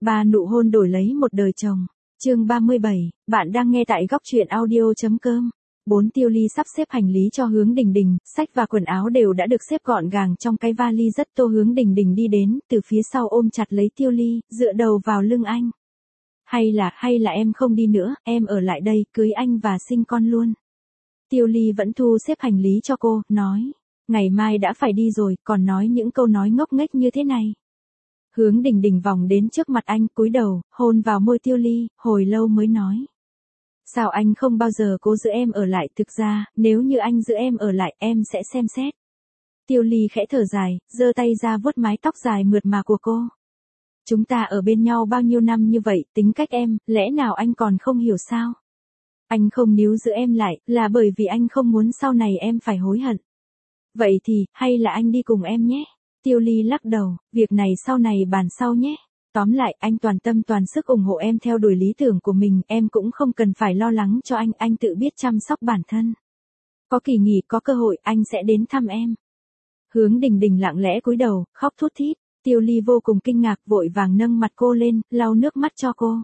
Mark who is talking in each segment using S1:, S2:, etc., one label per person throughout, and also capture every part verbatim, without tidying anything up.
S1: Ba nụ hôn đổi lấy một đời chồng. Chương ba mươi bảy, bạn đang nghe tại góc truyện audio.com. Bốn Tiêu Ly sắp xếp hành lý cho Hướng Đình Đình, sách và quần áo đều đã được xếp gọn gàng trong cái vali rất tô. Hướng Đình Đình đi đến, từ phía sau ôm chặt lấy Tiêu Ly, dựa đầu vào lưng anh. Hay là, hay là em không đi nữa, em ở lại đây, cưới anh và sinh con luôn. Tiêu Ly vẫn thu xếp hành lý cho cô, nói, ngày mai đã phải đi rồi, còn nói những câu nói ngốc nghếch như thế này. Hướng Đình Đình vòng đến trước mặt anh, cúi đầu, hôn vào môi Tiêu Ly, hồi lâu mới nói. Sao anh không bao giờ cố giữ em ở lại, thực ra, nếu như anh giữ em ở lại, em sẽ xem xét. Tiêu Ly khẽ thở dài, giơ tay ra vuốt mái tóc dài mượt mà của cô. Chúng ta ở bên nhau bao nhiêu năm như vậy, tính cách em, lẽ nào anh còn không hiểu sao? Anh không níu giữ em lại, là bởi vì anh không muốn sau này em phải hối hận. Vậy thì, hay là anh đi cùng em nhé? Tiêu Ly lắc đầu, việc này sau này bàn sau nhé. Tóm lại, anh toàn tâm toàn sức ủng hộ em theo đuổi lý tưởng của mình, em cũng không cần phải lo lắng cho anh, anh tự biết chăm sóc bản thân. Có kỳ nghỉ, có cơ hội, anh sẽ đến thăm em. Hướng Đình Đình lặng lẽ cúi đầu, khóc thút thít. Tiêu Ly vô cùng kinh ngạc, vội vàng nâng mặt cô lên, lau nước mắt cho cô.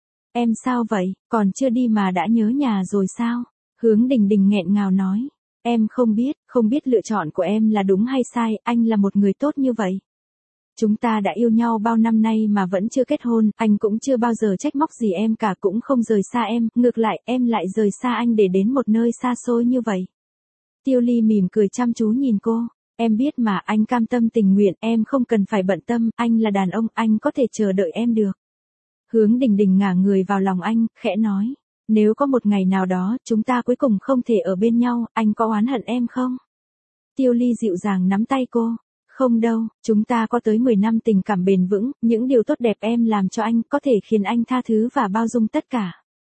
S1: Em sao vậy, còn chưa đi mà đã nhớ nhà rồi sao? Hướng Đình Đình nghẹn ngào nói. Em không biết, không biết lựa chọn của em là đúng hay sai, anh là một người tốt như vậy. Chúng ta đã yêu nhau bao năm nay mà vẫn chưa kết hôn, anh cũng chưa bao giờ trách móc gì em cả, cũng không rời xa em, ngược lại, em lại rời xa anh để đến một nơi xa xôi như vậy. Tiêu Ly mỉm cười chăm chú nhìn cô, em biết mà, anh cam tâm tình nguyện, em không cần phải bận tâm, anh là đàn ông, anh có thể chờ đợi em được. Hướng Đình Đình ngả người vào lòng anh, khẽ nói, nếu có một ngày nào đó, chúng ta cuối cùng không thể ở bên nhau, anh có oán hận em không? Tiêu Ly dịu dàng nắm tay cô. Không đâu, chúng ta có tới mười năm tình cảm bền vững, những điều tốt đẹp em làm cho anh có thể khiến anh tha thứ và bao dung tất cả.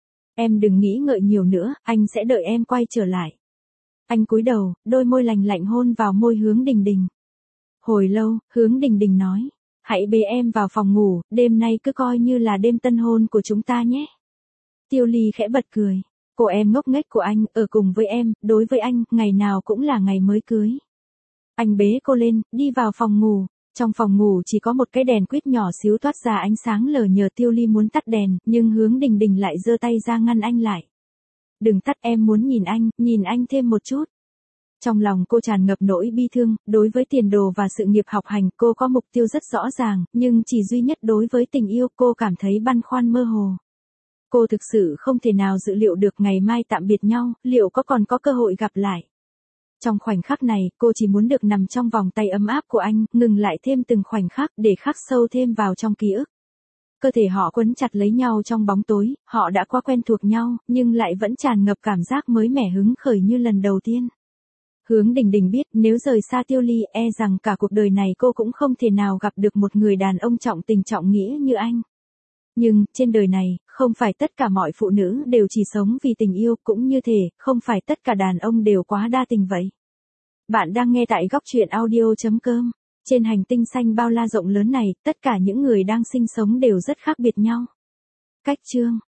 S1: Em đừng nghĩ ngợi nhiều nữa, anh sẽ đợi em quay trở lại. Anh cúi đầu, đôi môi lành lạnh hôn vào môi Hướng Đình Đình. Hồi lâu, Hướng Đình Đình nói, hãy bế em vào phòng ngủ, đêm nay cứ coi như là đêm tân hôn của chúng ta nhé. Tiêu Ly khẽ bật cười, cô em ngốc nghếch của anh, ở cùng với em, đối với anh, ngày nào cũng là ngày mới cưới. Anh bế cô lên, đi vào phòng ngủ. Trong phòng ngủ chỉ có một cái đèn quýt nhỏ xíu toát ra ánh sáng lờ nhờ. Tiêu Ly muốn tắt đèn, nhưng Hướng Đình Đình lại giơ tay ra ngăn anh lại. Đừng tắt, em muốn nhìn anh, nhìn anh thêm một chút. Trong lòng cô tràn ngập nỗi bi thương, đối với tiền đồ và sự nghiệp học hành cô có mục tiêu rất rõ ràng, nhưng chỉ duy nhất đối với tình yêu cô cảm thấy băn khoăn mơ hồ. Cô thực sự không thể nào dự liệu được ngày mai tạm biệt nhau, liệu có còn có cơ hội gặp lại. Trong khoảnh khắc này, cô chỉ muốn được nằm trong vòng tay ấm áp của anh, ngừng lại thêm từng khoảnh khắc để khắc sâu thêm vào trong ký ức. Cơ thể họ quấn chặt lấy nhau trong bóng tối, họ đã quá quen thuộc nhau, nhưng lại vẫn tràn ngập cảm giác mới mẻ hứng khởi như lần đầu tiên. Hướng Đình Đình biết nếu rời xa Tiêu Ly, e rằng cả cuộc đời này cô cũng không thể nào gặp được một người đàn ông trọng tình trọng nghĩa như anh. Nhưng, trên đời này, không phải tất cả mọi phụ nữ đều chỉ sống vì tình yêu, cũng như thể, không phải tất cả đàn ông đều quá đa tình vậy. Bạn đang nghe tại góc truyện audio.com. Trên hành tinh xanh bao la rộng lớn này, tất cả những người đang sinh sống đều rất khác biệt nhau. Cách chương